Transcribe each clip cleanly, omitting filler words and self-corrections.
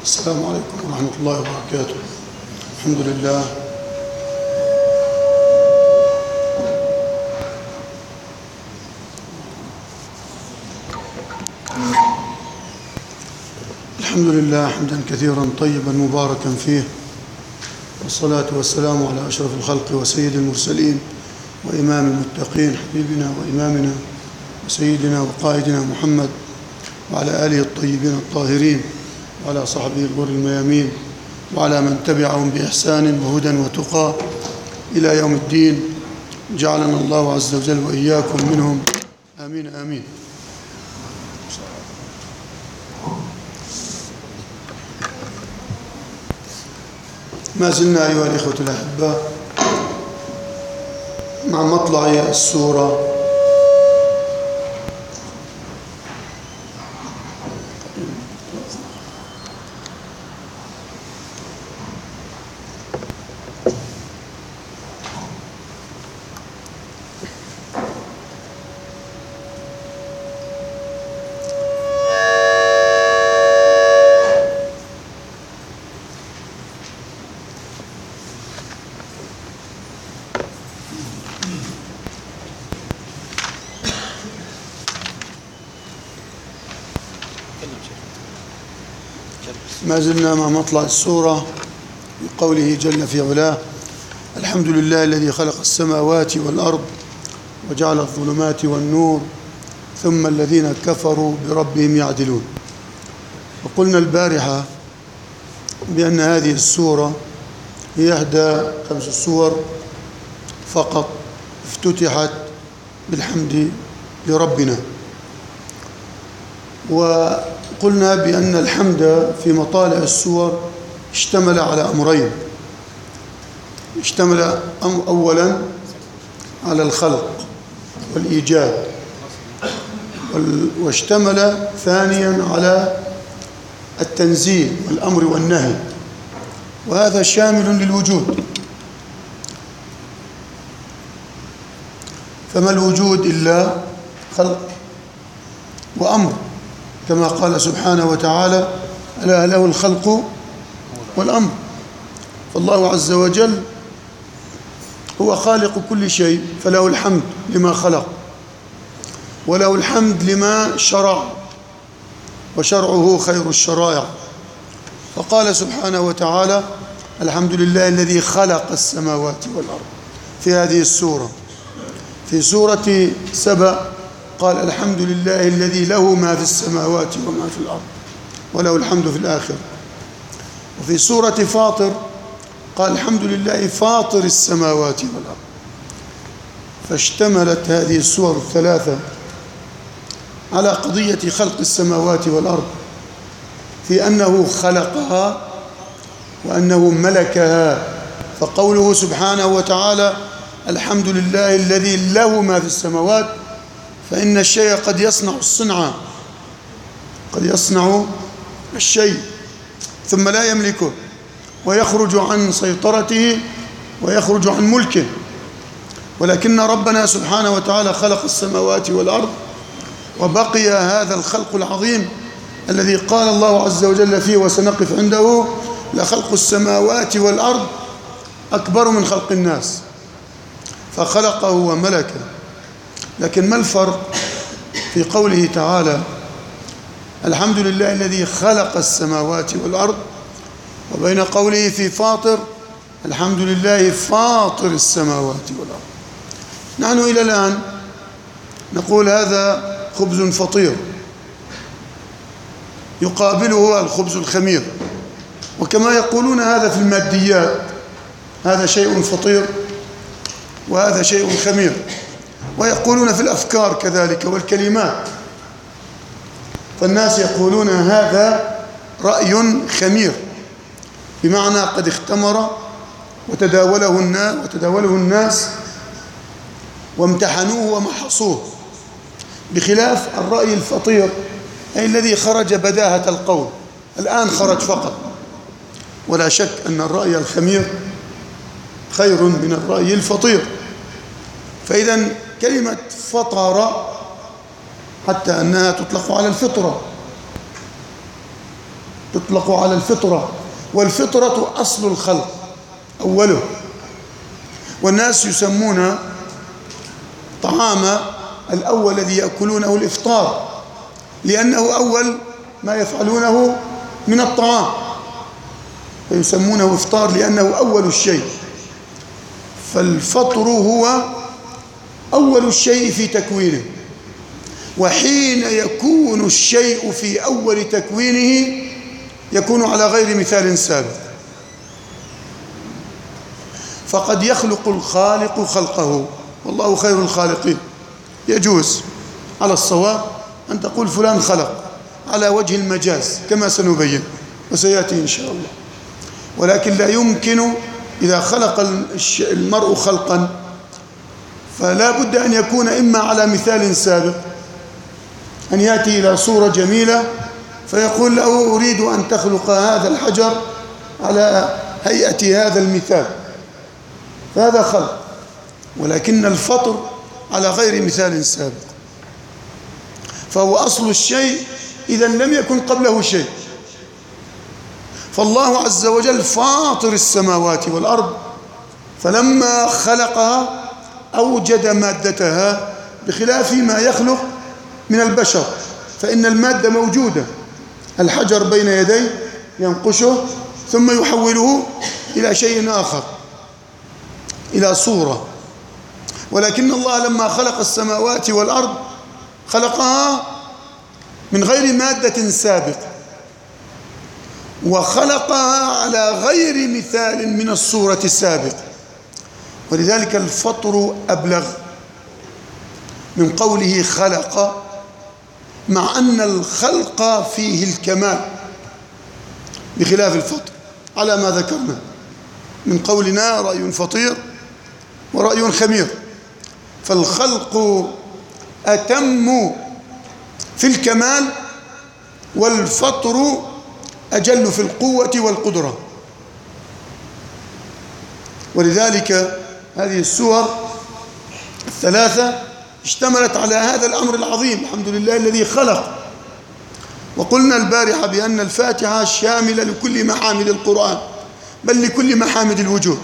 السلام عليكم ورحمة الله وبركاته. الحمد لله حمدا كثيرا طيبا مباركا فيه، والصلاة والسلام على أشرف الخلق وسيد المرسلين وإمام المتقين، حبيبنا وإمامنا وسيدنا وقائدنا محمد، وعلى آله الطيبين الطاهرين، وعلى صحبه الغر الميامين، وعلى من تبعهم بإحسان وهدى وتقى إلى يوم الدين. جعلنا الله عز وجل وإياكم منهم، آمين آمين. ما زلنا أيها الإخوة الأحباء مع مطلع السورة ما زلنا مع مطلع السورة بقوله جل في علاه: الحمد لله الذي خلق السماوات والأرض وجعل الظلمات والنور ثم الذين كفروا بربهم يعدلون. وقلنا البارحة بأن هذه السورة هي إحدى 5 سور فقط افتتحت بالحمد لربنا، وقلنا بأن الحمد في مطالع السور اشتمل على أمرين: اشتمل أولا على الخلق والإيجاد، واشتمل ثانيا على التنزيل والأمر والنهي، وهذا شامل للوجود. فما الوجود إلا خلق وأمر، كما قال سبحانه وتعالى: ألا له الخلق والأمر. فالله عز وجل هو خالق كل شيء، فله الحمد لما خلق، وله الحمد لما شرع، وشرعه خير الشرائع. فقال سبحانه وتعالى: الحمد لله الذي خلق السماوات والأرض في هذه السورة. في سورة سبأ قال: الحمد لله الذي له ما في السماوات وما في الأرض وله الحمد في الآخرة. وفي سورة فاطر قال: الحمد لله فاطر السماوات والأرض. فاشتملت هذه السور الثلاثة على قضية خلق السماوات والأرض، في أنه خلقها وأنه ملكها. فقوله سبحانه وتعالى: الحمد لله الذي له ما في السماوات، فإن الشيء قد يصنع الصنعة، قد يصنع الشيء ثم لا يملكه، ويخرج عن سيطرته ويخرج عن ملكه. ولكن ربنا سبحانه وتعالى خلق السماوات والأرض، وبقي هذا الخلق العظيم الذي قال الله عز وجل فيه، وسنقف عنده: لخلق السماوات والأرض أكبر من خلق الناس. فخلقه وملكه. لكن ما الفرق في قوله تعالى: الحمد لله الذي خلق السماوات والأرض، وبين قوله في فاطر: الحمد لله فاطر السماوات والأرض؟ نحن إلى الآن نقول هذا خبز فطير، يقابله الخبز الخمير. وكما يقولون هذا في الماديات، هذا شيء فطير وهذا شيء خمير. ويقولون في الأفكار كذلك والكلمات، فالناس يقولون هذا رأي خمير، بمعنى قد اختمر وتداوله الناس وامتحنوه ومحصوه، بخلاف الرأي الفطير، أي الذي خرج بداهة القول، الآن خرج فقط. ولا شك أن الرأي الخمير خير من الرأي الفطير. فإذا كلمة فطر حتى أنها تطلق على الفطرة، تطلق على الفطرة، والفطرة أصل الخلق أوله. والناس يسمون طعام الأول الذي يأكلونه الإفطار، لأنه أول ما يفعلونه من الطعام، فيسمونه إفطار لأنه أول الشيء. فالفطر هو أول الشيء في تكوينه، وحين يكون الشيء في أول تكوينه يكون على غير مثال سابق. فقد يخلق الخالق خلقه، والله خير الخالقين. يجوز على الصواب أن تقول فلان خلق على وجه المجاز كما سنبين وسيأتي إن شاء الله، ولكن لا يمكن إذا خلق المرء خلقا فلا بد أن يكون إما على مثال سابق، أن يأتي إلى صورة جميلة فيقول له أريد أن تخلق هذا الحجر على هيئة هذا المثال، فهذا خلق. ولكن الفطر على غير مثال سابق، فهو أصل الشيء إذا لم يكن قبله شيء. فالله عز وجل فاطر السماوات والأرض، فلما خلقها أوجد مادتها، بخلاف ما يخلق من البشر، فإن المادة موجودة، الحجر بين يديه ينقشه ثم يحوله إلى شيء آخر، إلى صورة. ولكن الله لما خلق السماوات والأرض خلقها من غير مادة سابقة، وخلقها على غير مثال من الصورة السابقة، ولذلك الفطر أبلغ من قوله خلق، مع أن الخلق فيه الكمال بخلاف الفطر على ما ذكرنا من قولنا رأي فطير ورأي خمير. فالخلق أتم في الكمال، والفطر أجل في القوة والقدرة. ولذلك هذه السور الثلاثة اشتملت على هذا الأمر العظيم، الحمد لله الذي خلق. وقلنا البارحة بأن الفاتحة شاملة لكل محامد القرآن، بل لكل محامد الوجود.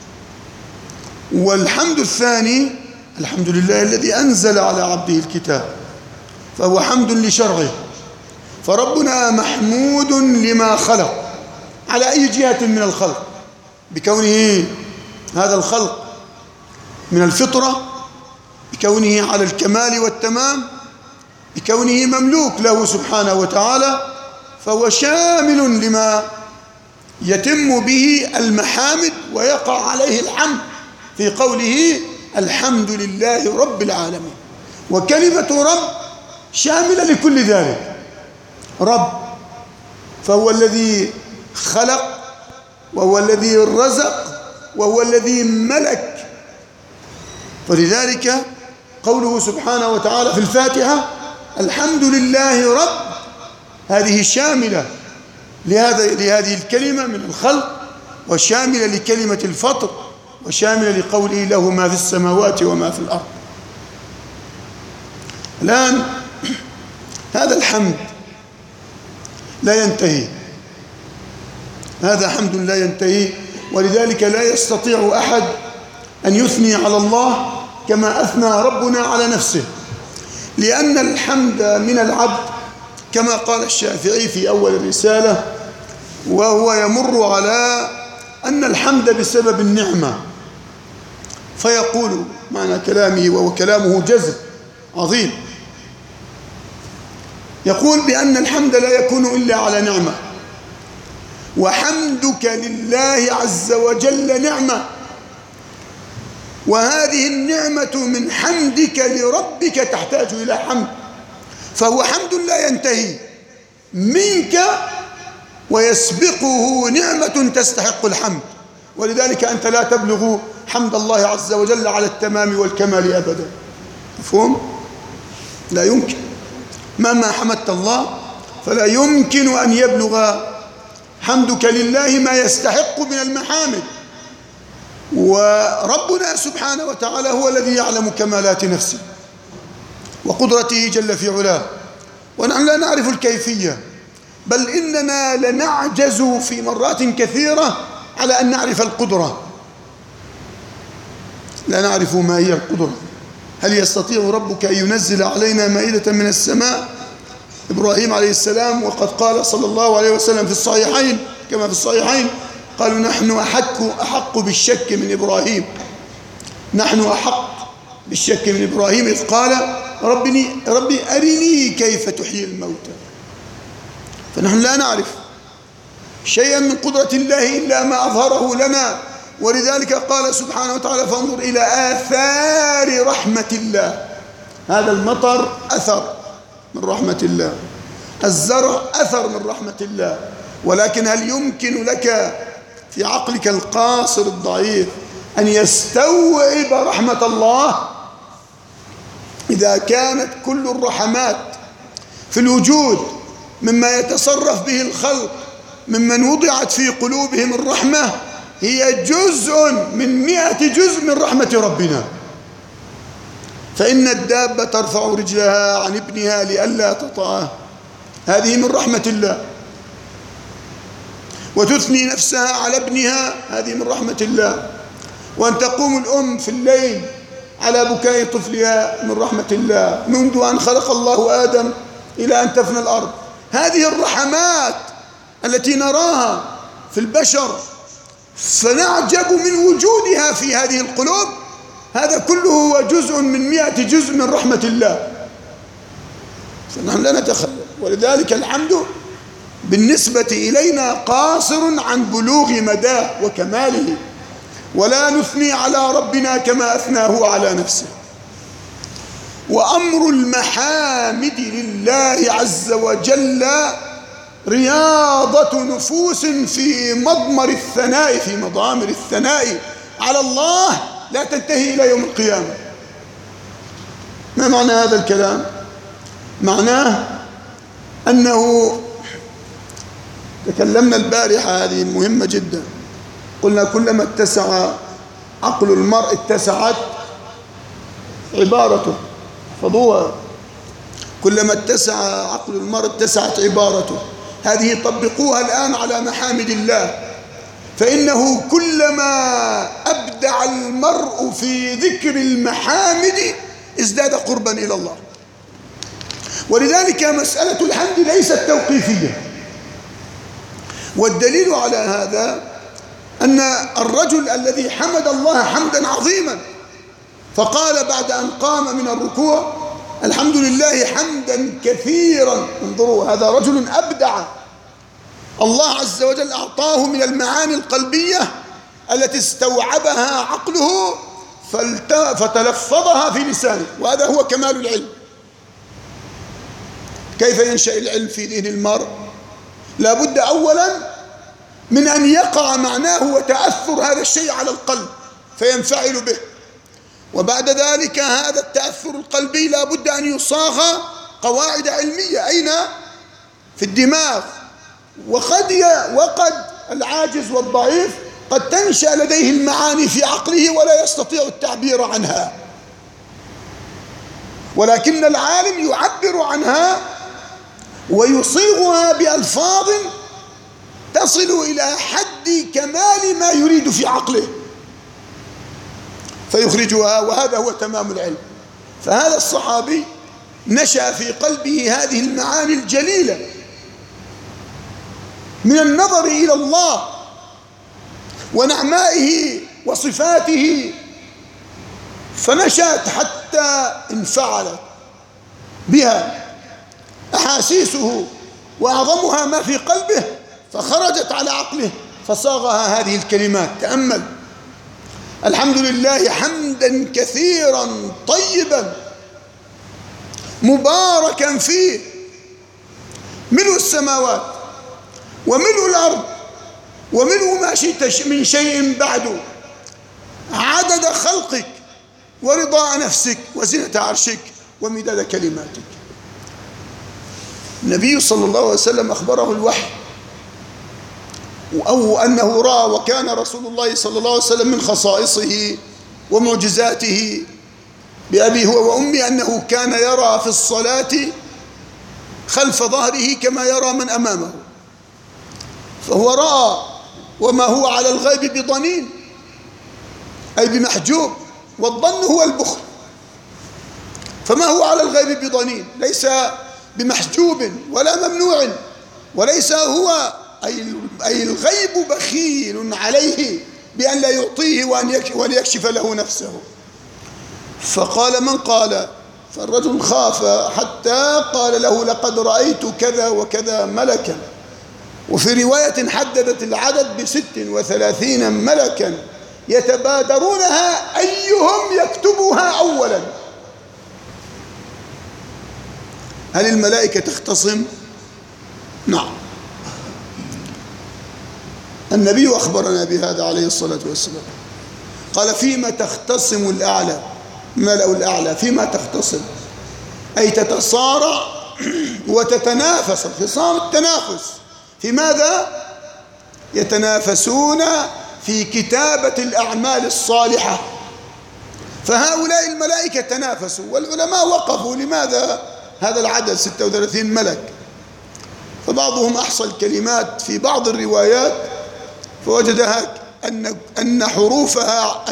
والحمد الثاني الحمد لله الذي أنزل على عبده الكتاب، فهو حمد لشرعه. فربنا محمود لما خلق على أي جهة من الخلق، بكونه هذا الخلق من الفطرة، بكونه على الكمال والتمام، بكونه مملوك له سبحانه وتعالى، فهو شامل لما يتم به المحامد ويقع عليه الحمد في قوله الحمد لله رب العالمين. وكلمة رب شاملة لكل ذلك، رب فهو الذي خلق، وهو الذي رزق، وهو الذي ملك. ولذلك قوله سبحانه وتعالى في الفاتحة الحمد لله رب، هذه شاملة لهذه الكلمة من الخلق، وشاملة لكلمة الفطر، وشاملة لقوله له ما في السماوات وما في الأرض. الآن هذا الحمد لا ينتهي، هذا حمد لا ينتهي، ولذلك لا يستطيع أحد أن يثني على الله كما أثنى ربنا على نفسه، لأن الحمد من العبد كما قال الشافعي في أول الرسالة، وهو يمر على أن الحمد بسبب النعمة، فيقول معنى كلامه، وهو كلامه جزم عظيم، يقول بأن الحمد لا يكون إلا على نعمة، وحمدك لله عز وجل نعمة، وهذه النعمة من حمدك لربك تحتاج إلى حمد، فهو حمد لا ينتهي منك ويسبقه نعمة تستحق الحمد. ولذلك أنت لا تبلغ حمد الله عز وجل على التمام والكمال أبدا، مفهوم؟ لا يمكن، مهما حمدت الله فلا يمكن أن يبلغ حمدك لله ما يستحق من المحامد. وربنا سبحانه وتعالى هو الذي يعلم كمالات نفسه وقدرته جل في علاه، ونحن لا نعرف الكيفية، بل إننا لنعجز في مرات كثيرة على أن نعرف القدرة، لا نعرف ما هي القدرة. هل يستطيع ربك أن ينزل علينا مائدة من السماء؟ إبراهيم عليه السلام، وقد قال صلى الله عليه وسلم في الصحيحين كما في الصحيحين، قالوا نحن أحق بالشك من إبراهيم، نحن أحق بالشك من إبراهيم إذ قال ربي أرني كيف تحيي الموتى. فنحن لا نعرف شيئا من قدرة الله إلا ما أظهره لنا، ولذلك قال سبحانه وتعالى فانظر إلى آثار رحمة الله. هذا المطر أثر من رحمة الله، الزرع أثر من رحمة الله، ولكن هل يمكن لك في عقلك القاصر الضعيف أن يستوعب رحمة الله؟ إذا كانت كل الرحمات في الوجود مما يتصرف به الخلق ممن وضعت في قلوبهم الرحمة هي جزء من 100 جزء من رحمة ربنا، فإن الدابة ترفع رجلها عن ابنها لئلا تطأه، هذه من رحمة الله، وتثني نفسها على ابنها، هذه من رحمة الله، وأن تقوم الأم في الليل على بكاء طفلها من رحمة الله، منذ أن خلق الله آدم إلى أن تفنى الأرض. هذه الرحمات التي نراها في البشر فنعجب من وجودها في هذه القلوب، هذا كله هو جزء من 100 جزء من رحمة الله، فنحن لا نتخيل. ولذلك الحمد بالنسبة إلينا قاصر عن بلوغ مداه وكماله، ولا نثني على ربنا كما أثناه على نفسه. وأمر المحامد لله عز وجل رياضة نفوس في مضمر الثناء على الله لا تنتهي إلى يوم القيامة. ما معنى هذا الكلام؟ معناه أنه تكلمنا البارحة، هذه مهمة جدا، قلنا كلما اتسع عقل المرء اتسعت عبارته، فضوها، كلما اتسع عقل المرء اتسعت عبارته. هذه طبقوها الآن على محامد الله، فإنه كلما أبدع المرء في ذكر المحامد ازداد قربا إلى الله. ولذلك مسألة الحمد ليست توقيفية، والدليل على هذا أن الرجل الذي حمد الله حمدا عظيما فقال بعد أن قام من الركوع الحمد لله حمدا كثيرا، انظروا هذا رجل أبدع، الله عز وجل أعطاه من المعاني القلبية التي استوعبها عقله فتلفظها في لسانه، وهذا هو كمال العلم. كيف ينشأ العلم في ذهن المرء؟ لا بد أولا من أن يقع معناه وتأثر هذا الشيء على القلب فينفعل به، وبعد ذلك هذا التأثر القلبي لا بد أن يصاغ قواعد علمية. أين؟ في الدماغ. وقد العاجز والضعيف قد تنشأ لديه المعاني في عقله ولا يستطيع التعبير عنها، ولكن العالم يعبر عنها ويصيغها بألفاظ تصل إلى حد كمال ما يريد في عقله فيخرجها، وهذا هو تمام العلم. فهذا الصحابي نشأ في قلبه هذه المعاني الجليلة من النظر إلى الله ونعمائه وصفاته، فنشأت حتى انفعلت بها أحاسيسه وأعظمها ما في قلبه، فخرجت على عقله فصاغها هذه الكلمات. تأمل: الحمد لله حمدا كثيرا طيبا مباركا فيه ملء السماوات وملء الأرض وملء ما شئت من شيء بعد، عدد خلقك ورضاء نفسك وزنة عرشك ومداد كلماتك. النبي صلى الله عليه وسلم أخبره الوحي أو أنه رأى، وكان رسول الله صلى الله عليه وسلم من خصائصه ومعجزاته بأبي هو وأمي أنه كان يرى في الصلاة خلف ظهره كما يرى من أمامه. فهو رأى، وما هو على الغيب بضنين أي بمحجوب، والظن هو البخل. فما هو على الغيب بضنين ليس بمحجوب ولا ممنوع، وليس هو أي الغيب بخيل عليه بأن لا يعطيه وأن يكشف له نفسه. فقال من قال؟ فالرجل خاف حتى قال له لقد رأيت كذا وكذا ملكا، وفي رواية حددت العدد ب36 ملكا يتبادرونها أيهم يكتبها أولا. هل الملائكة تختصم؟ نعم، النبي أخبرنا بهذا عليه الصلاة والسلام، قال فيما تختصم الأعلى، ملأ الأعلى فيما تختصم، أي تتصارع وتتنافس. الخصام التنافس في ماذا؟ يتنافسون في كتابة الأعمال الصالحة. فهؤلاء الملائكة تنافسوا، والعلماء وقفوا لماذا هذا العدد 36 ملك. فبعضهم أحصى الكلمات في بعض الروايات فوجدها أن حروفها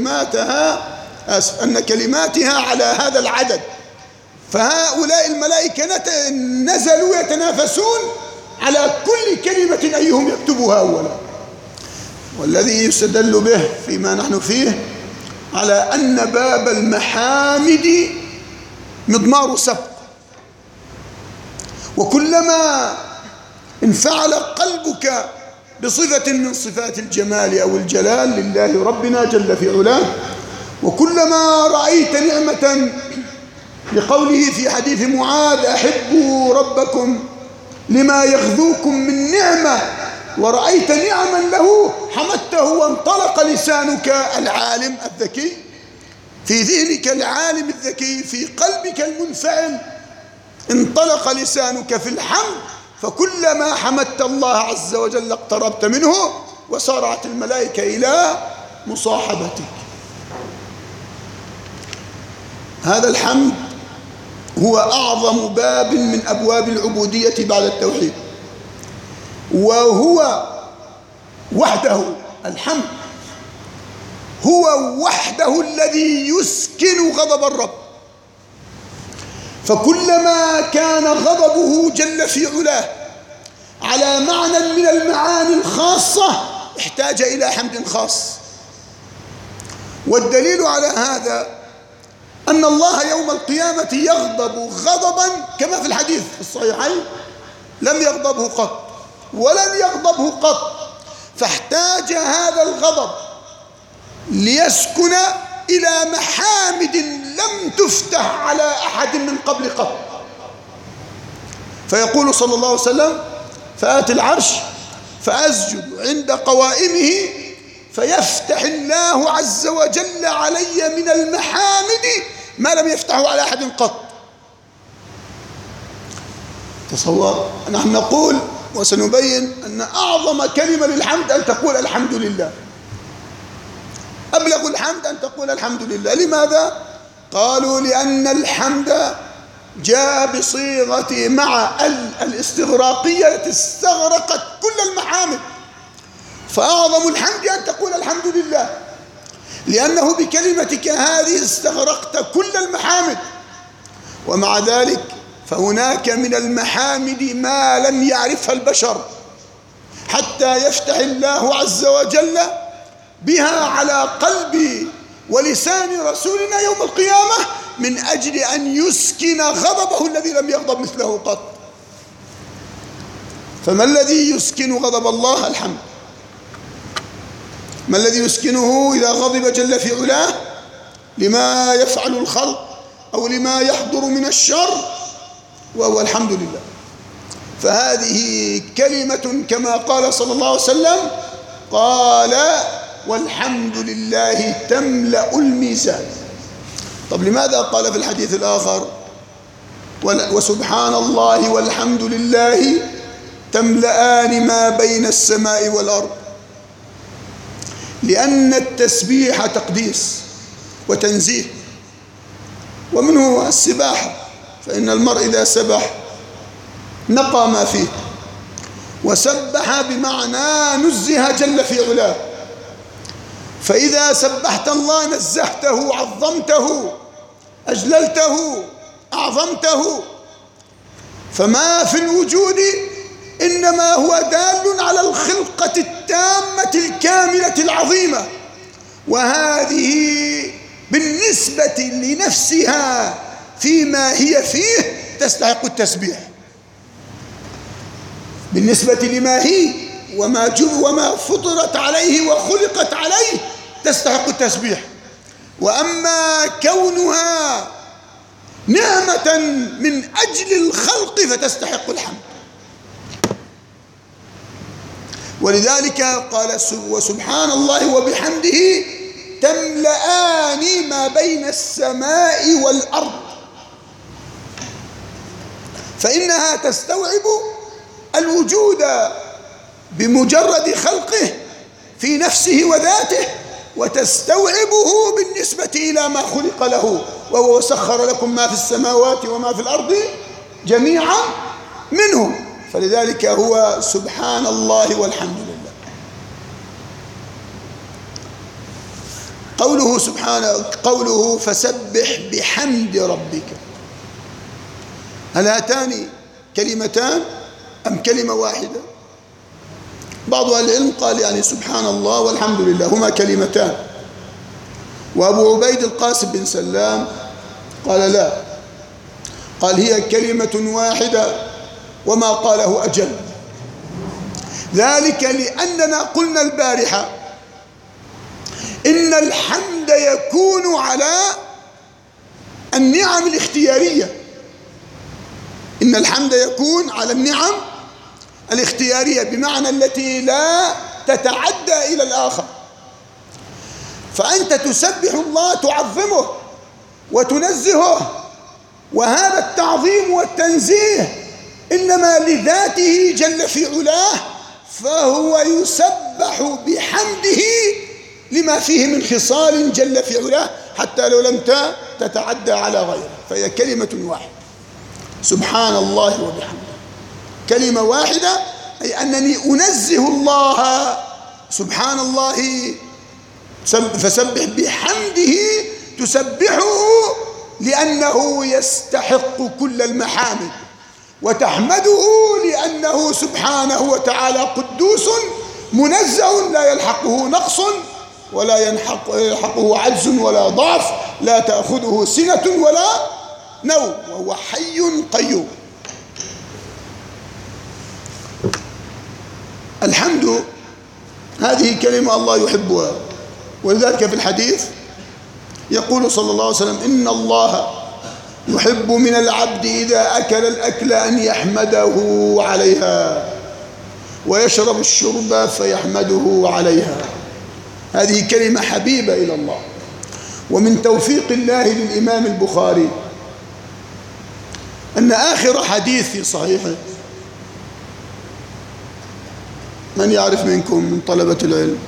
أن كلماتها على هذا العدد. فهؤلاء الملائكة نزلوا يتنافسون على كل كلمة أيهم يكتبها أولا. والذي يستدل به فيما نحن فيه على أن باب المحامد مضمار سبق، وكلما انفعل قلبك بصفة من صفات الجمال أو الجلال لله ربنا جل في علاه، وكلما رأيت نعمة لقوله في حديث معاذ أحبوا ربكم لما يغذوكم من نعمة، ورأيت نعما له حمدته وانطلق لسانك العالم الذكي، في ذهنك العالم الذكي، في قلبك المنفعل، انطلق لسانك في الحمد، فكلما حمدت الله عز وجل اقتربت منه وسارعت الملائكة إلى مصاحبتك. هذا الحمد هو أعظم باب من أبواب العبودية بعد التوحيد، وهو وحده الحمد هو وحده الذي يسكن غضب الرب. فكلما كان غضبه جل في علاه على معنى من المعاني الخاصة احتاج إلى حمد خاص. والدليل على هذا أن الله يوم القيامة يغضب غضبا كما في الحديث في الصحيحين لم يغضبه قط ولن يغضبه قط، فاحتاج هذا الغضب ليسكن إلى محامد لم تفتح على أحد من قبل قط. فيقول صلى الله عليه وسلم فآتي العرش فأسجد عند قوائمه فيفتح الله عز وجل علي من المحامد ما لم يفتحه على أحد قط. تصور، نحن نقول وسنبين أن أعظم كلمة للحمد أن تقول الحمد لله، أبلغ الحمد أن تقول الحمد لله. لماذا؟ قالوا لأن الحمد جاء بصيغة مع الاستغراقية التي استغرقت كل المحامد، فأعظم الحمد أن تقول الحمد لله، لأنه بكلمتك هذه استغرقت كل المحامد. ومع ذلك فهناك من المحامد ما لم يعرفها البشر حتى يفتح الله عز وجل بها على قلب ولسان رسولنا يوم القيامة من أجل أن يسكن غضبه الذي لم يغضب مثله قط. فما الذي يسكن غضب الله؟ الحمد. ما الذي يسكنه إذا غضب جل في علاه لما يفعل الخلق أو لما يحضر من الشر؟ وهو الحمد لله. فهذه كلمة كما قال صلى الله عليه وسلم قال والحمد لله تملأ الميزان. طب لماذا قال في الحديث الآخر وسبحان الله والحمد لله تملأان ما بين السماء والأرض؟ لأن التسبيح تقديس وتنزيه، ومنه السباحة، فإن المرء إذا سبح نقى ما فيه. وسبح بمعنى نزه جل في علاه. فإذا سبحت الله نزهته، عظمته، أجللته، أعظمته. فما في الوجود إنما هو دال على الخلقة التامة الكاملة العظيمة، وهذه بالنسبة لنفسها فيما هي فيه تستحق التسبيح، بالنسبة لما هي وما فطرت عليه وخلقت عليه تستحق التسبيح. وأما كونها نعمة من أجل الخلق فتستحق الحمد. ولذلك قال وسبحان الله وبحمده تملأان ما بين السماء والأرض، فإنها تستوعب الوجود بمجرد خلقه في نفسه وذاته، وتستوعبه بالنسبة إلى ما خلق له، وهو سخر لكم ما في السماوات وما في الأرض جميعا منه. فلذلك هو سبحان الله والحمد لله. قوله فسبح بحمد ربك، هل هاتان كلمتان أم كلمة واحدة؟ بعض أهل العلم قال يعني سبحان الله والحمد لله هما كلمتان، وأبو عبيد القاسم بن سلام قال لا، قال هي كلمة واحدة وما قاله أجل. ذلك لأننا قلنا البارحة إن الحمد يكون على النعم الاختيارية، إن الحمد يكون على النعم الاختيارية بمعنى التي لا تتعدى إلى الآخر. فأنت تسبح الله، تعظمه وتنزهه، وهذا التعظيم والتنزيه إنما لذاته جل في علاه، فهو يسبح بحمده لما فيه من خصال جل في علاه حتى لو لم تتعدى على غيره. فهي كلمة واحدة، سبحان الله وبحمده، كلمة واحدة، أي أنني أنزه الله سبحان الله، فسبح بحمده تسبحه لأنه يستحق كل المحامد، وتحمده لأنه سبحانه وتعالى قدوس منزه لا يلحقه نقص ولا يلحقه عجز ولا ضعف، لا تأخذه سنة ولا نوم، وهو حي قيوم. الحمد هذه كلمة الله يحبها، ولذلك في الحديث يقول صلى الله عليه وسلم إن الله يحب من العبد إذا أكل الأكل أن يحمده عليها، ويشرب الشرب فيحمده عليها. هذه كلمة حبيبة إلى الله. ومن توفيق الله للإمام البخاري أن آخر حديث في صحيحه، من يعرف منكم من طلبة العلم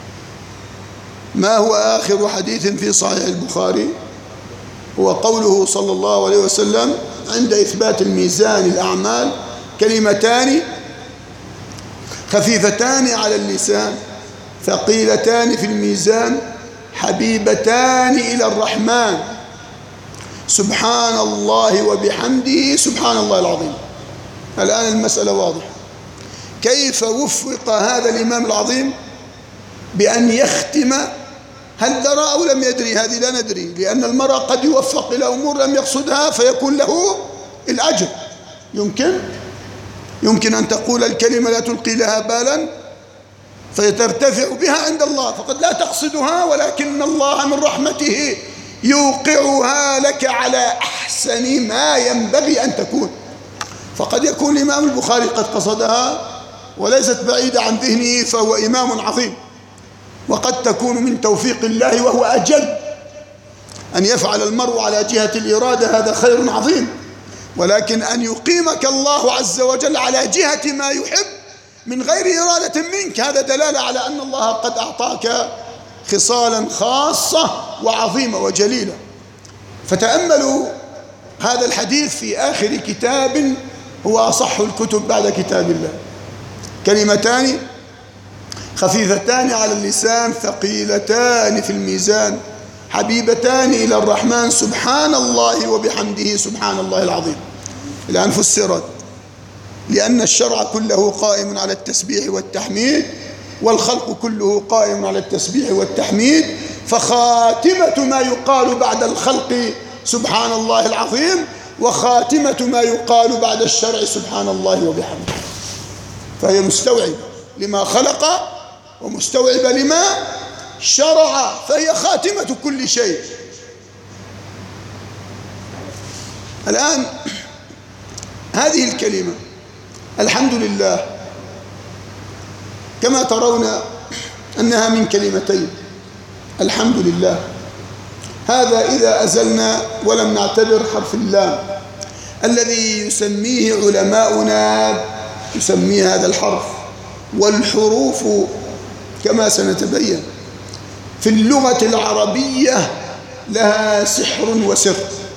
ما هو آخر حديث في صحيح البخاري؟ هو قوله صلى الله عليه وسلم عند إثبات الميزان الأعمال كلمتان خفيفتان على اللسان ثقيلتان في الميزان حبيبتان إلى الرحمن، سبحان الله وبحمده سبحان الله العظيم. الآن المسألة واضحة. كيف وفق هذا الإمام العظيم بأن يختم؟ هل درى أو لم يدري؟ هذه لا ندري، لأن المرء قد يوفق إلى أمور لم يقصدها فيكون له الأجر. يمكن أن تقول الكلمة لا تلقي لها بالا فترتفع بها عند الله، فقد لا تقصدها، ولكن الله من رحمته يوقعها لك على أحسن ما ينبغي أن تكون. فقد يكون الإمام البخاري قد قصدها وليست بعيدة عن ذهنه، فهو إمام عظيم. وقد تكون من توفيق الله وهو أجل أن يفعل المرء على جهة الإرادة، هذا خير عظيم. ولكن أن يقيمك الله عز وجل على جهة ما يحب من غير إرادة منك، هذا دلالة على أن الله قد أعطاك خصالا خاصة وعظيمة وجليلة. فتأملوا هذا الحديث في آخر كتاب هو أصح الكتب بعد كتاب الله، كلمتان خفيفتان على اللسان ثقيلتان في الميزان حبيبتان إلى الرحمن سبحان الله وبحمده سبحان الله العظيم. الآن فسرت: لأن الشرع كله قائم على التسبيح والتحميد، والخلق كله قائم على التسبيح والتحميد، فخاتمة ما يقال بعد الخلق سبحان الله العظيم، وخاتمة ما يقال بعد الشرع سبحان الله وبحمده. فهي مستوعبة لما خلق ومستوعبة لما شرع، فهي خاتمة كل شيء. الآن هذه الكلمة الحمد لله كما ترون أنها من كلمتين، الحمد لله، هذا إذا أزلنا ولم نعتبر حرف اللام الذي يسميه علماؤنا، يسميه هذا الحرف. والحروف كما سنتبين في اللغة العربية لها سحر وسر،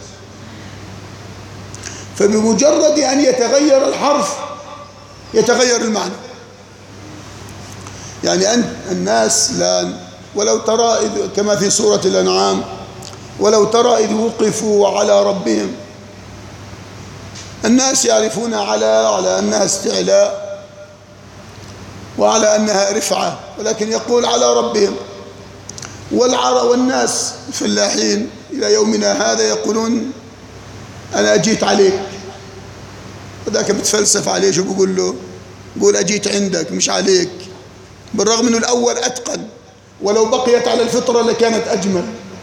فبمجرد أن يتغير الحرف يتغير المعنى. يعني أنت الناس الآن ولو ترى كما في سورة الأنعام: ولو ترى إذ وقفوا على ربهم، الناس يعرفون على أنها استعلاء وعلى أنها رفعة، ولكن يقول على ربهم. والناس الفلاحين إلى يومنا هذا يقولون أنا أجيت عليك، وذاك بتفلسف عليه، شو بقول له؟ قول أجيت عندك مش عليك، بالرغم أنه الأول أتقن، ولو بقيت على الفطرة لكانت أجمل.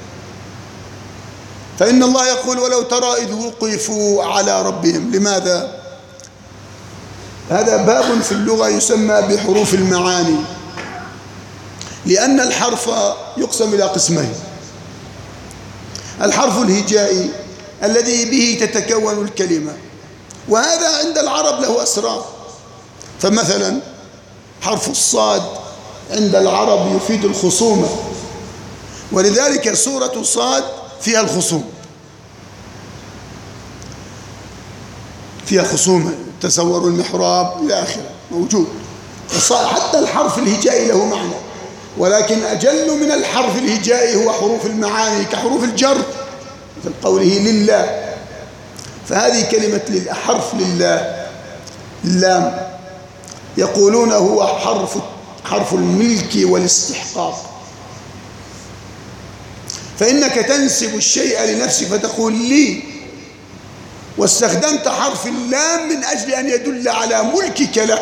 فإن الله يقول: ولو ترى إذ وقفوا على ربهم. لماذا؟ هذا باب في اللغة يسمى بحروف المعاني، لأن الحرف يقسم إلى قسمين: الحرف الهجائي الذي به تتكون الكلمة، وهذا عند العرب له أسرار. فمثلا حرف الصاد عند العرب يفيد الخصومة، ولذلك سورة صاد فيها الخصوم، فيها خصومة، تصوروا المحراب إلى آخره موجود. حتى الحرف الهجائي له معنى، ولكن أجل من الحرف الهجائي هو حروف المعاني كحروف الجر في قوله لله. فهذه كلمة حرف لله، اللام، يقولون هو حرف الملك والاستحقاق. فإنك تنسب الشيء لنفسك فتقول لي، واستخدمت حرف اللام من أجل أن يدل على ملكك له.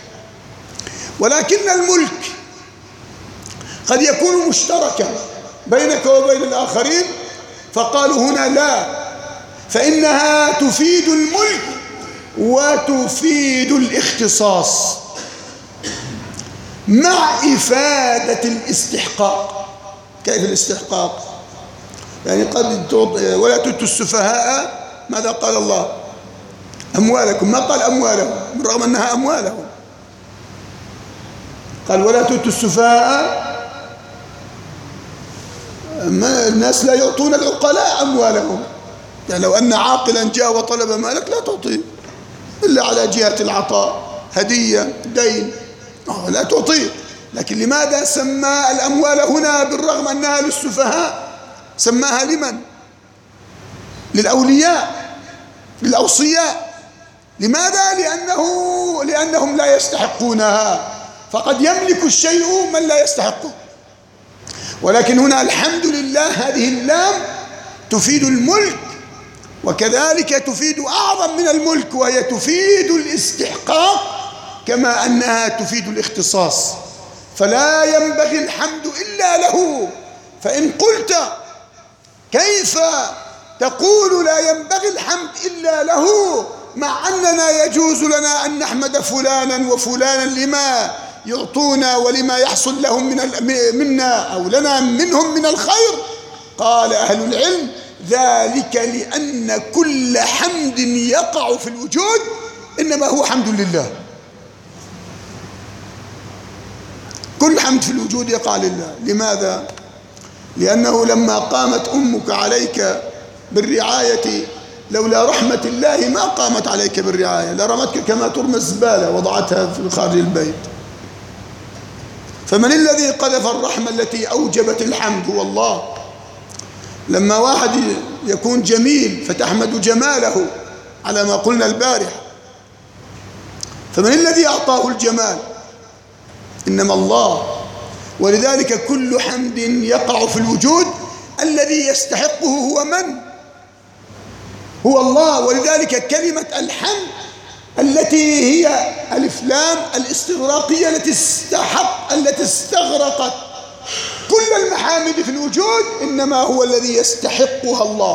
ولكن الملك قد يكون مشتركا بينك وبين الآخرين، فقالوا هنا لا، فإنها تفيد الملك وتفيد الاختصاص مع إفادة الاستحقاق. كيف الاستحقاق؟ يعني قد ولا تؤتوا السفهاء، ماذا قال الله؟ أموالكم، ما قال أموالهم، بالرغم أنها أموالهم. قال ولا تؤتوا السفهاء، الناس لا يعطون العقلاء أموالهم. يعني لو أن عاقلا جاء وطلب مالك لا تعطيه إلا على جهة العطاء، هدية، دين، لا تعطيه. لكن لماذا سمى الأموال هنا بالرغم أنها للسفهاء؟ سماها لمن؟ للأولياء، للأوصياء. لماذا؟ لأنهم لا يستحقونها، فقد يملك الشيء من لا يستحقه. ولكن هنا الحمد لله هذه اللام تفيد الملك، وكذلك تفيد أعظم من الملك، وهي تفيد الاستحقاق كما أنها تفيد الاختصاص. فلا ينبغي الحمد إلا له. فإن قلت كيف تقول لا ينبغي الحمد إلا له مع أننا يجوز لنا أن نحمد فلانا وفلانا لما يعطونا ولما يحصل لهم منا أو لنا منهم من الخير؟ قال أهل العلم: ذلك لأن كل حمد يقع في الوجود إنما هو حمد لله. كل حمد في الوجود يقع لله. لماذا؟ لأنه لما قامت أمك عليك بالرعاية لولا رحمة الله ما قامت عليك بالرعاية، لرمتك كما ترمى الزبالة وضعتها في خارج البيت. فمن الذي قذف الرحمة التي أوجبت الحمد؟ هو الله. لما واحد يكون جميل فتحمد جماله على ما قلنا البارحة، فمن الذي أعطاه الجمال؟ إنما الله. ولذلك كل حمد يقع في الوجود الذي يستحقه هو من؟ هو الله. ولذلك كلمة الحمد التي هي ألف لام الاستغراقية التي استغرقت كل المحامد في الوجود، إنما هو الذي يستحقها الله.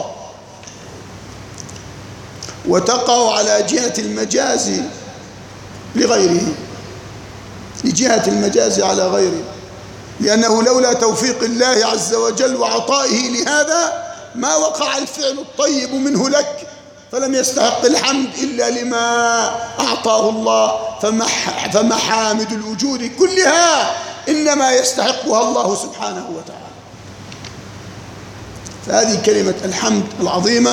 وتقع على جهة المجاز لغيره، لجهة المجاز على غيره، لأنه لولا توفيق الله عز وجل وعطائه لهذا ما وقع الفعل الطيب منه لك، فلم يستحق الحمد إلا لما أعطاه الله. فمحامد الوجود كلها إنما يستحقها الله سبحانه وتعالى. فهذه كلمة الحمد العظيمة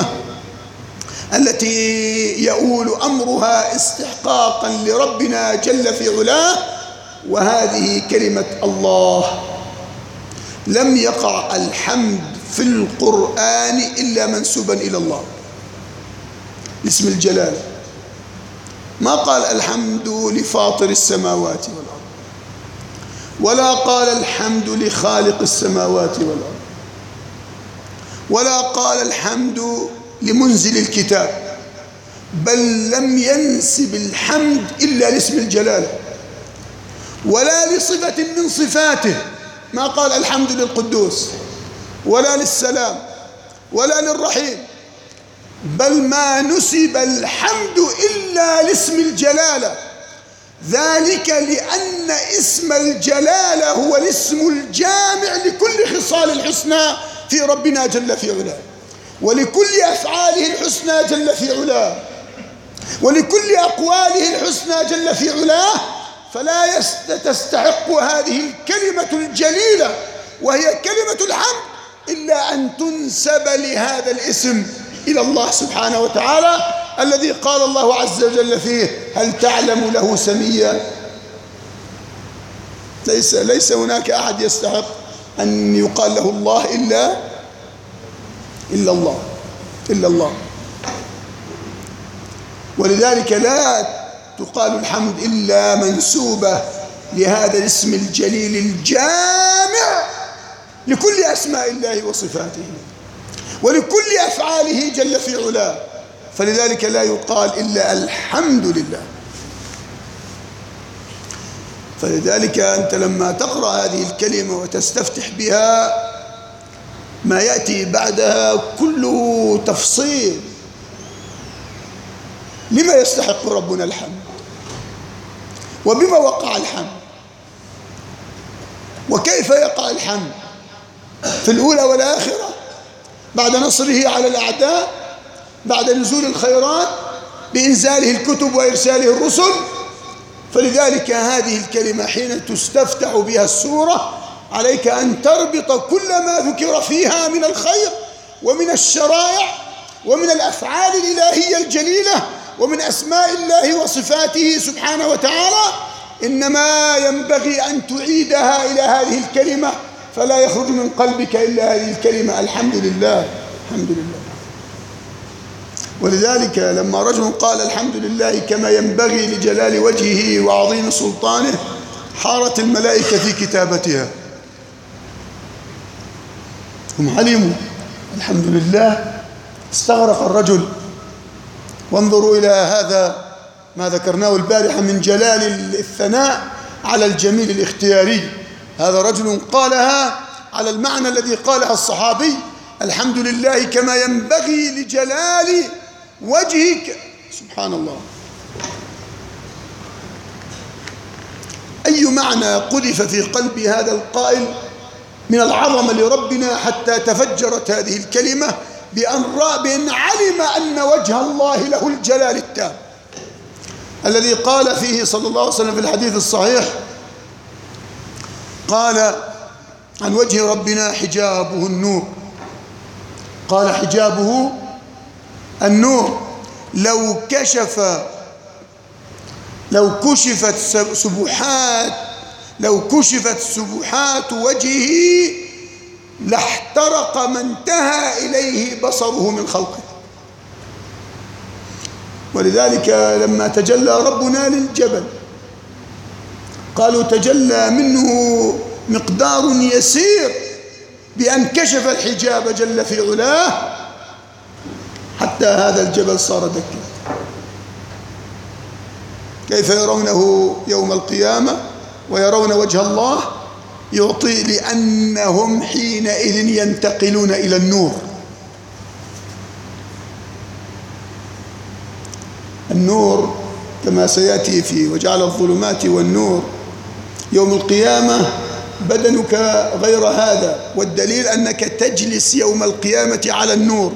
التي يؤول أمرها استحقاقا لربنا جل في علاه، وهذه كلمة الله. لم يقع الحمد في القرآن إلا منسوبا إلى الله، اسم الجلال. ما قال الحمد لفاطر السماوات والأرض، ولا قال الحمد لخالق السماوات والأرض، ولا قال الحمد لمنزل الكتاب، بل لم ينسب الحمد إلا لاسم الجلال ولا لصفة من صفاته. ما قال الحمد للقدوس ولا للسلام ولا للرحيم، بل ما نسب الحمد إلا لاسم الجلالة. ذلك لأن اسم الجلالة هو الاسم الجامع لكل خصال الحسنى في ربنا جل في علاه، ولكل أفعاله الحسنى جل في علاه، ولكل أقواله الحسنى جل في علاه. فلا تستحق هذه الكلمة الجليلة وهي كلمة الحمد إلا أن تنسب لهذا الاسم إلى الله سبحانه وتعالى، الذي قال الله عز وجل فيه: هل تعلم له سميا؟ ليس هناك أحد يستحق أن يقال له الله إلا الله. ولذلك لا تقال الحمد إلا منسوبة لهذا الاسم الجليل الجامع لكل أسماء الله وصفاته ولكل أفعاله جل في علاه. فلذلك لا يقال إلا الحمد لله. فلذلك أنت لما تقرأ هذه الكلمة وتستفتح بها ما يأتي بعدها كله تفصيل. لما يستحق ربنا الحمد؟ وبما وقع الحمد؟ وكيف يقع الحمد في الأولى والآخرة، بعد نصره على الأعداء، بعد نزول الخيرات، بإنزاله الكتب وإرساله الرسل. فلذلك هذه الكلمة حين تستفتح بها السورة عليك أن تربط كل ما ذكر فيها من الخير ومن الشرائع ومن الأفعال الإلهية الجليلة ومن أسماء الله وصفاته سبحانه وتعالى. إنما ينبغي أن تعيدها إلى هذه الكلمة، فلا يخرج من قلبك إلا هذه الكلمة: الحمد لله، الحمد لله. ولذلك لما رجل قال الحمد لله كما ينبغي لجلال وجهه وعظيم سلطانه، حارت الملائكة في كتابتها. هم علموا الحمد لله، استغرق الرجل. وانظروا إلى هذا ما ذكرناه البارحة من جلال الثناء على الجميل الاختياري. هذا رجل قالها على المعنى الذي قالها الصحابي: الحمد لله كما ينبغي لجلال وجهك. سبحان الله. أي معنى قذف في قلب هذا القائل من العظمة لربنا حتى تفجرت هذه الكلمة بأن علم أن وجه الله له الجلال التام، الذي قال فيه صلى الله عليه وسلم في الحديث الصحيح، قال عن وجه ربنا: حجابه النور. قال: حجابه النور لو كشفت سبحات وجهه لاحترق ما انتهى إليه بصره من خلقه. ولذلك لما تجلى ربنا للجبل قالوا تجلى منه مقدار يسير بأن كشف الحجاب جل في علاه حتى هذا الجبل صار دكا. كيف يرونه يوم القيامة ويرون وجه الله؟ يعطي لأنهم حينئذ ينتقلون إلى النور. النور كما سيأتي في وجعل الظلمات والنور يوم القيامة بدنك غير هذا، والدليل أنك تجلس يوم القيامة على النور.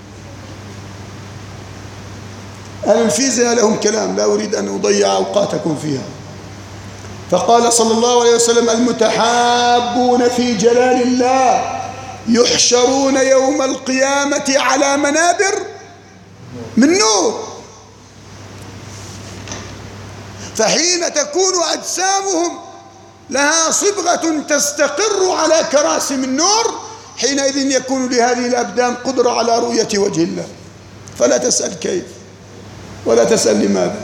أهل الفيزياء لهم كلام لا أريد أن أضيع أوقاتكم فيها. فقال صلى الله عليه وسلم: المتحابون في جلال الله يحشرون يوم القيامة على منابر من نور. فحين تكون أجسامهم لها صبغة تستقر على كراسي من نور حينئذ يكون لهذه الأبدان قدرة على رؤية وجه الله. فلا تسأل كيف ولا تسأل لماذا،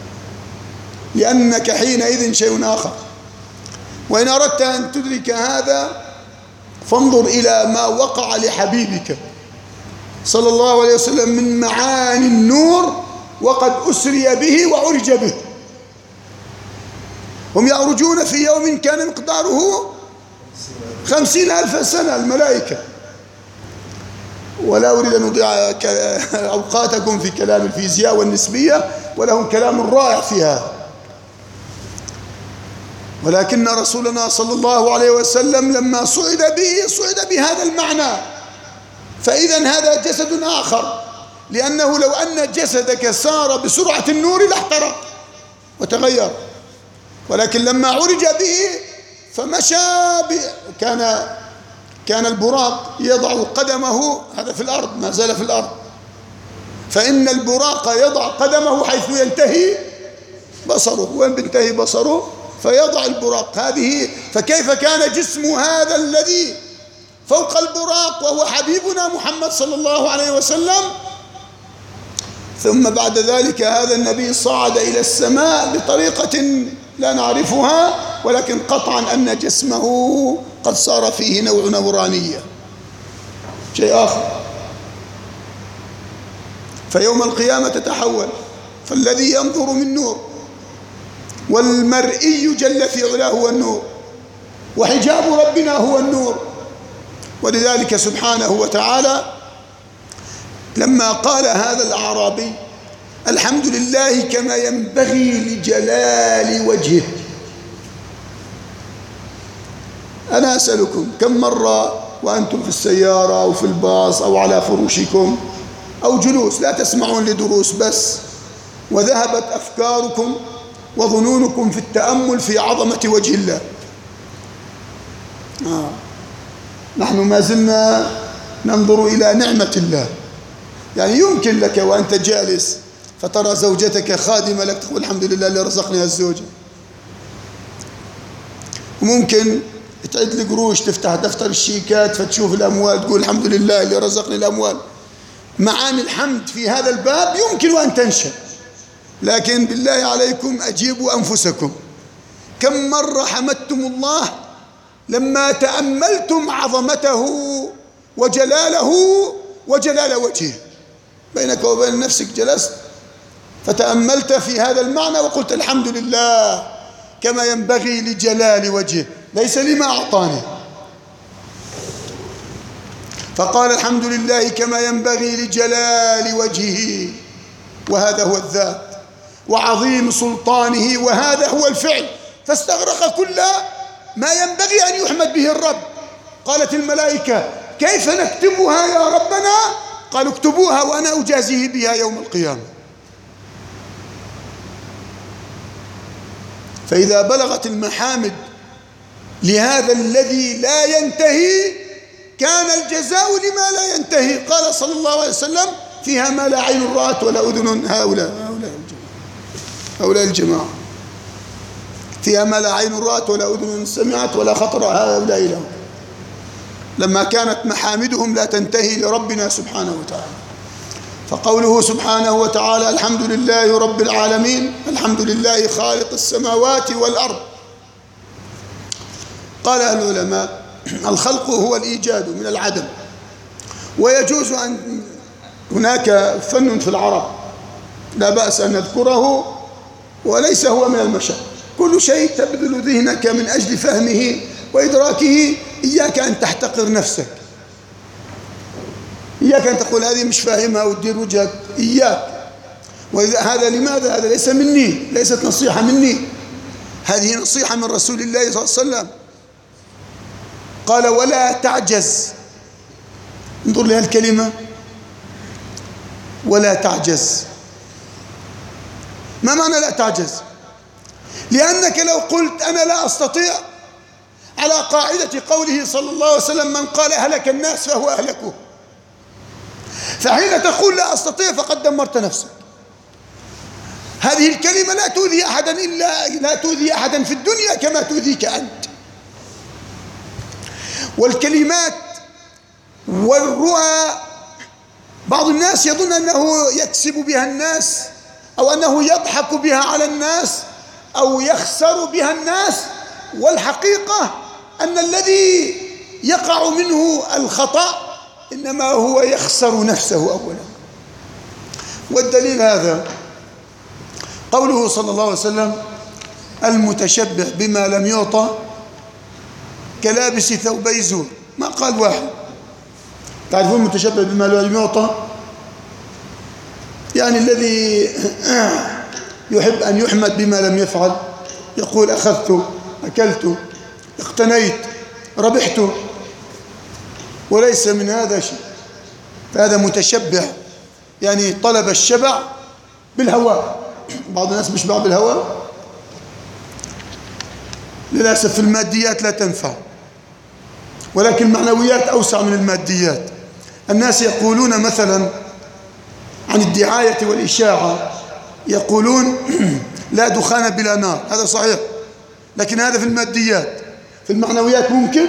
لأنك حينئذ شيء آخر. وإن أردت أن تدرك هذا فانظر إلى ما وقع لحبيبك صلى الله عليه وسلم من معاني النور وقد أسري به وعرج به. هم يعرجون في يوم كان مقداره 50,000 سنة الملائكة. ولا أريد أن أضيع أوقاتكم في كلام الفيزياء والنسبية، ولهم كلام رائع فيها. ولكن رسولنا صلى الله عليه وسلم لما صعد بهذا المعنى. فإذا هذا جسد آخر، لأنه لو أن جسدك سار بسرعة النور لاحترق وتغير، ولكن لما عرج به فمشى كان البراق يضع قدمه، هذا في الأرض ما زال في الأرض، فإن البراق يضع قدمه حيث ينتهي بصره. وين بينتهي بصره؟ فيضع البراق هذه. فكيف كان جسم هذا الذي فوق البراق وهو حبيبنا محمد صلى الله عليه وسلم؟ ثم بعد ذلك هذا النبي صعد إلى السماء بطريقة لا نعرفها، ولكن قطعا أن جسمه قد صار فيه نوع نورانية، شيء آخر. فيوم القيامة تتحول، فالذي ينظر من نور، والمرئي جل في علاه هو النور، وحجاب ربنا هو النور. ولذلك سبحانه وتعالى لما قال هذا الأعرابي: الحمد لله كما ينبغي لجلال وجهه. أنا أسألكم كم مرة وأنتم في السيارة أو في الباص أو على فراشكم أو جلوس لا تسمعون لدروس بس، وذهبت أفكاركم وظنونكم في التأمل في عظمة وجه الله؟ نحن ما زلنا ننظر إلى نعمة الله. يعني يمكن لك وأنت جالس فترى زوجتك خادمة لك تقول الحمد لله اللي رزقني هالزوجة، وممكن تعد لك قروش تفتح دفتر الشيكات فتشوف الأموال تقول الحمد لله اللي رزقني الأموال. معاني الحمد في هذا الباب يمكن أن تنشأ، لكن بالله عليكم أجيبوا أنفسكم: كم مرة حمدتم الله لما تأملتم عظمته وجلاله وجلال وجهه؟ بينك وبين نفسك جلست فتأملت في هذا المعنى وقلت الحمد لله كما ينبغي لجلال وجهه، ليس لما أعطاني. فقال الحمد لله كما ينبغي لجلال وجهه، وهذا هو الذات، وعظيم سلطانه، وهذا هو الفعل. فاستغرق كل ما ينبغي أن يحمد به الرب. قالت الملائكة: كيف نكتبها يا ربنا؟ قالوا: اكتبوها وأنا أجازيه بها يوم القيامة. فإذا بلغت المحامد لهذا الذي لا ينتهي كان الجزاء لما لا ينتهي. قال صلى الله عليه وسلم: فيها ما لا عين رأت ولا أذن. هؤلاء الجماعة فيها ما لا عين رأت ولا أذن سمعت ولا خطر هؤلاء لهم، لما كانت محامدهم لا تنتهي لربنا سبحانه وتعالى. فقوله سبحانه وتعالى الحمد لله رب العالمين، الحمد لله خالق السماوات والأرض. قال العلماء الخلق هو الإيجاد من العدم، ويجوز أن هناك فن في العرب لا بأس أن نذكره وليس هو من المشاق. كل شيء تبذل ذهنك من أجل فهمه وإدراكه، إياك أن تحتقر نفسك، إياك أن تقول هذه مش فاهمها وتدير وجهك، إياك. وهذا لماذا؟ هذا ليس مني، ليست نصيحة مني، هذه نصيحة من رسول الله صلى الله عليه وسلم. قال ولا تعجز. انظر لها الكلمة ولا تعجز. ما معنى لا تعجز؟ لأنك لو قلت أنا لا أستطيع على قاعدة قوله صلى الله عليه وسلم من قال أهلك الناس فهو أهلكه، فحين تقول لا أستطيع فقد دمرت نفسك. هذه الكلمة لا تؤذي أحدا لا تؤذي أحدا في الدنيا كما تؤذيك أنت. والكلمات والرؤى بعض الناس يظن أنه يكسب بها الناس أو أنه يضحك بها على الناس أو يخسر بها الناس، والحقيقة أن الذي يقع منه الخطأ إنما هو يخسر نفسه أولا. والدليل هذا قوله صلى الله عليه وسلم المتشبه بما لم يعطى كلابس ثوبي زور. ما قال واحد. تعرفون المتشبه بما لم يعطى؟ يعني الذي يحب أن يحمد بما لم يفعل، يقول أخذت، أكلت، اقتنيت، ربحت، وليس من هذا شيء. فهذا متشبع، يعني طلب الشبع بالهواء. بعض الناس بيشبع بالهواء، للأسف الماديات لا تنفع، ولكن المعنويات أوسع من الماديات. الناس يقولون مثلا عن الدعاية والإشاعة، يقولون لا دخان بلا نار، هذا صحيح، لكن هذا في الماديات. في المعنويات ممكن،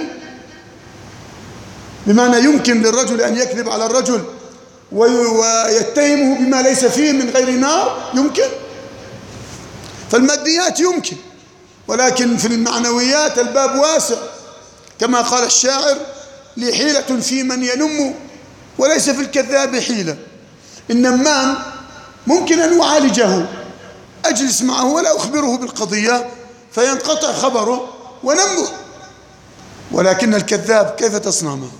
بمعنى يمكن للرجل أن يكذب على الرجل ويتهمه بما ليس فيه من غير نار، يمكن. فالماديات يمكن، ولكن في المعنويات الباب واسع، كما قال الشاعر لي حيلة في من ينم وليس في الكذاب حيلة. النمام ممكن أن أعالجه، أجلس معه ولا أخبره بالقضية فينقطع خبره ونمه، ولكن الكذاب كيف تصنع معه؟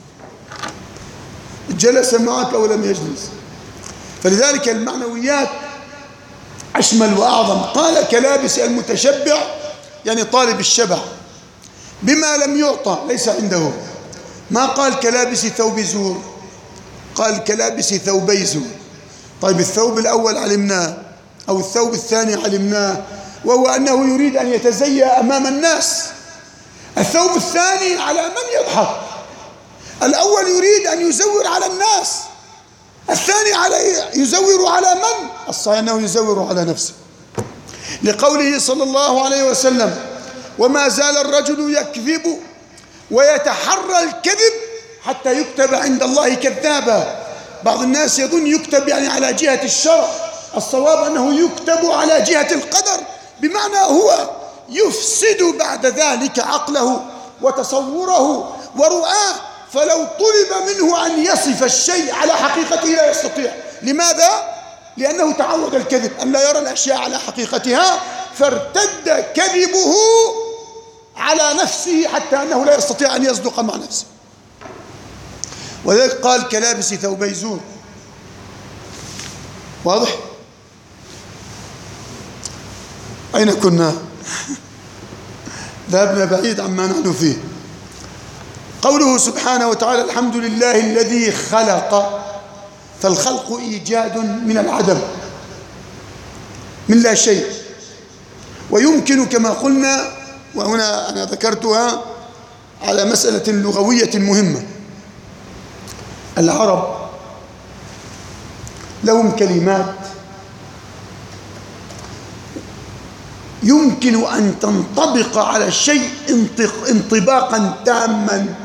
جلس معك أو لم يجلس. فلذلك المعنويات أشمل وأعظم. قال كلابس المتشبع، يعني طالب الشبع بما لم يعطى ليس عنده. ما قال كلابس ثوب زور، قال كلابس ثوبي زور. طيب الثوب الأول علمناه أو الثوب الثاني علمناه، وهو أنه يريد أن يتزيأ أمام الناس. الثوب الثاني على من يضحك؟ الأول يريد أن يزور على الناس، الثاني يزور على من؟ الصحيح أنه يزور على نفسه، لقوله صلى الله عليه وسلم وما زال الرجل يكذب ويتحرى الكذب حتى يكتب عند الله كذابا. بعض الناس يظن يكتب يعني على جهة الشرع، الصواب أنه يكتب على جهة القدر، بمعنى هو يفسد بعد ذلك عقله وتصوره ورؤاه، فلو طلب منه أن يصف الشيء على حقيقته لا يستطيع. لماذا؟ لأنه تعود الكذب، أن لا يرى الأشياء على حقيقتها، فارتد كذبه على نفسه حتى أنه لا يستطيع أن يصدق مع نفسه. وذلك قال كلابس ثوبي زور. واضح؟ أين كنا؟ ذهبنا بعيد عما نحن فيه. قوله سبحانه وتعالى الحمد لله الذي خلق، فالخلق إيجاد من العدم، من لا شيء. ويمكن كما قلنا، وهنا أنا ذكرتها على مسألة لغوية مهمة، العرب لهم كلمات يمكن أن تنطبق على الشيء انطباقا تاما،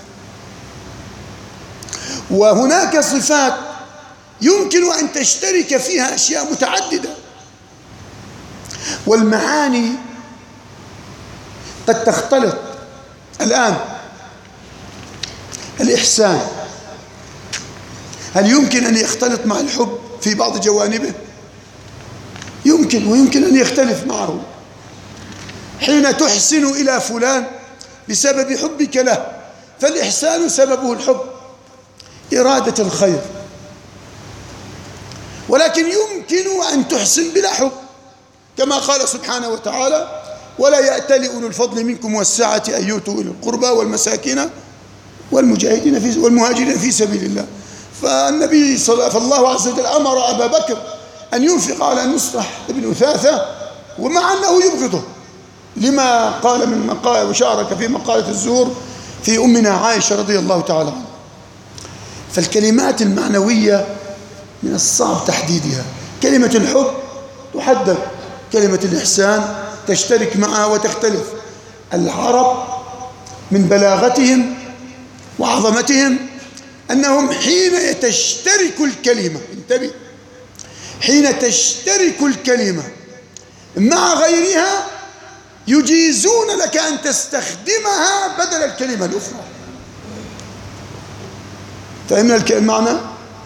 وهناك صفات يمكن أن تشترك فيها أشياء متعددة، والمعاني قد تختلط. الآن الإحسان هل يمكن أن يختلط مع الحب في بعض جوانبه؟ يمكن، ويمكن أن يختلف معه. حين تحسن إلى فلان بسبب حبك له فالإحسان سببه الحب، إرادة الخير، ولكن يمكن أن تحسن بلا حب، كما قال سبحانه وتعالى: ولا يأتل أولو الفضل منكم والسعة أن يؤتوا أولي القربى والمساكين والمهاجرين في سبيل الله. فالله عز وجل أمر أبا بكر أن ينفق على مصطح بن أثاثة، ومع أنه يبغضه لما قال من مقالة وشارك في مقالة الزور في أمنا عائشة رضي الله تعالى عنها. فالكلمات المعنوية من الصعب تحديدها. كلمة الحب تحدد، كلمة الإحسان تشترك معها وتختلف. العرب من بلاغتهم وعظمتهم أنهم حين تشترك الكلمة، انتبه، حين تشترك الكلمة مع غيرها يجيزون لك أن تستخدمها بدل الكلمة الأخرى. فهمنا المعنى؟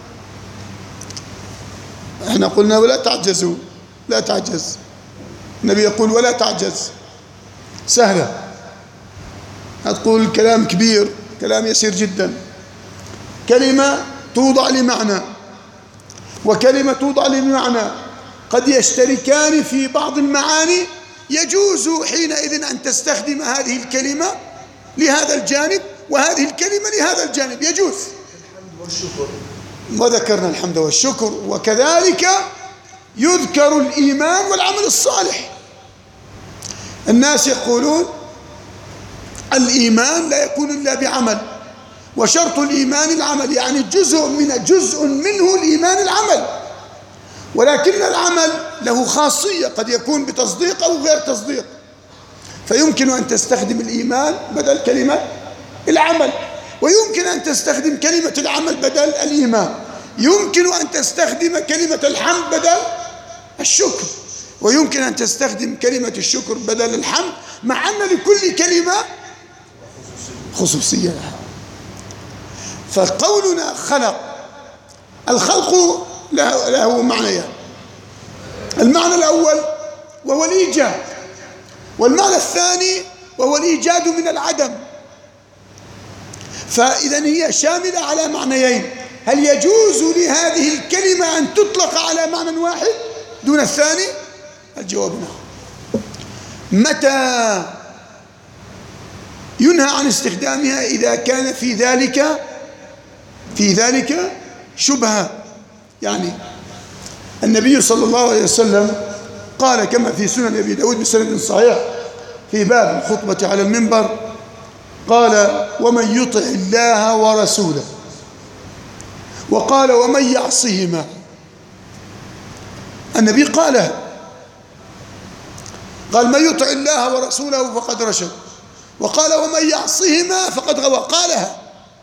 احنا قلنا ولا تعجزوا، لا تعجز. النبي يقول ولا تعجز، سهلة. هتقول كلام كبير، كلام يسير جدا. كلمة توضع لمعنى وكلمة توضع لمعنى قد يشتركان في بعض المعاني، يجوز حينئذ أن تستخدم هذه الكلمة لهذا الجانب وهذه الكلمة لهذا الجانب، يجوز. الحمد والشكر، وذكرنا الحمد والشكر، وكذلك يذكر الإيمان والعمل الصالح. الناس يقولون الإيمان لا يكون إلا بعمل، وشرط الإيمان العمل، يعني جزء منه الإيمان العمل، ولكن العمل له خاصية، قد يكون بتصديق أو غير تصديق. فيمكن أن تستخدم الإيمان بدل كلمة العمل، ويمكن أن تستخدم كلمة العمل بدل الإيمان، يمكن أن تستخدم كلمة الحمد بدل الشكر، ويمكن أن تستخدم كلمة الشكر بدل الحمد، مع أن لكل كلمة خصوصية لها. فقولنا خلق، الخلق له معنيان: المعنى الأول وهو الإيجاد، والمعنى الثاني وهو الإيجاد من العدم. فإذا هي شاملة على معنيين. هل يجوز لهذه الكلمة أن تطلق على معنى واحد دون الثاني؟ الجواب نعم. متى ينهى عن استخدامها؟ إذا كان في ذلك شبهة. يعني النبي صلى الله عليه وسلم قال كما في سنن أبي داود بسند صحيح في باب الخطبة على المنبر، قال: ومن يطع الله ورسوله، وقال: ومن يعصهما. النبي قال من يطع الله ورسوله فقد رشد، وقال: ومن يعصهما فقد غوى، قالها.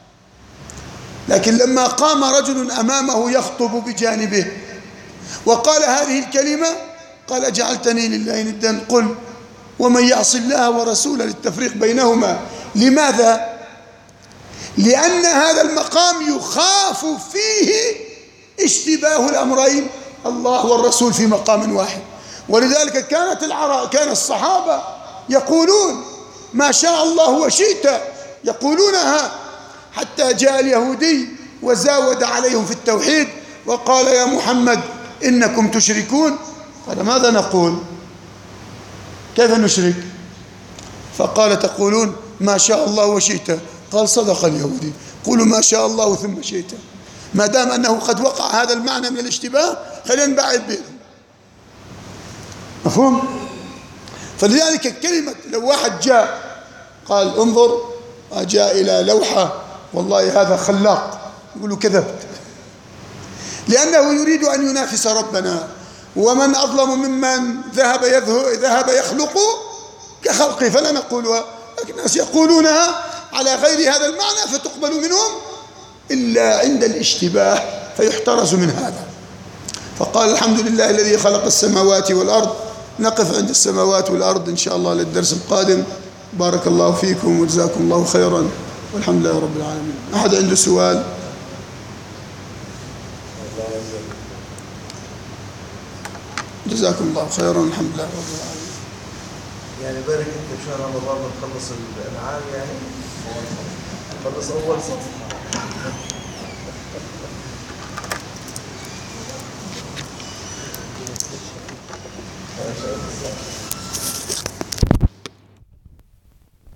لكن لما قام رجل أمامه يخطب بجانبه وقال هذه الكلمة، قال: جعلتني لله ندا، قل ومن يعص الله ورسوله، للتفريق بينهما. لماذا؟ لأن هذا المقام يخاف فيه اشتباه الأمرين، الله والرسول في مقام واحد. ولذلك كان الصحابة يقولون ما شاء الله وشئت، يقولونها، حتى جاء اليهودي وزاود عليهم في التوحيد وقال: يا محمد إنكم تشركون. قال: ماذا نقول؟ كيف نشرك؟ فقال: تقولون ما شاء الله وشئت. قال: صدق اليهودي، قولوا ما شاء الله ثم شئت. ما دام أنه قد وقع هذا المعنى من الاشتباه خلينا نبعد بينهم. مفهوم؟ فلذلك كلمة لو واحد جاء قال: انظر، جاء إلى لوحة والله هذا خلاق، يقولوا كذبت. لأنه يريد أن ينافس ربنا. ومن أظلم ممن ذهب يخلق كخلقه، فلا نقولها، لكن الناس يقولونها على غير هذا المعنى فتقبل منهم إلا عند الاشتباه فيحترز من هذا. فقال الحمد لله الذي خلق السماوات والأرض. نقف عند السماوات والأرض إن شاء الله للدرس القادم. بارك الله فيكم وجزاكم الله خيرا والحمد لله رب العالمين. أحد عنده سؤال؟ جزاكم الله خيرا والحمد لله رب العالمين. يعني بالك انت بشهر رمضان بتخلص الانعام، يعني خلص اول صف.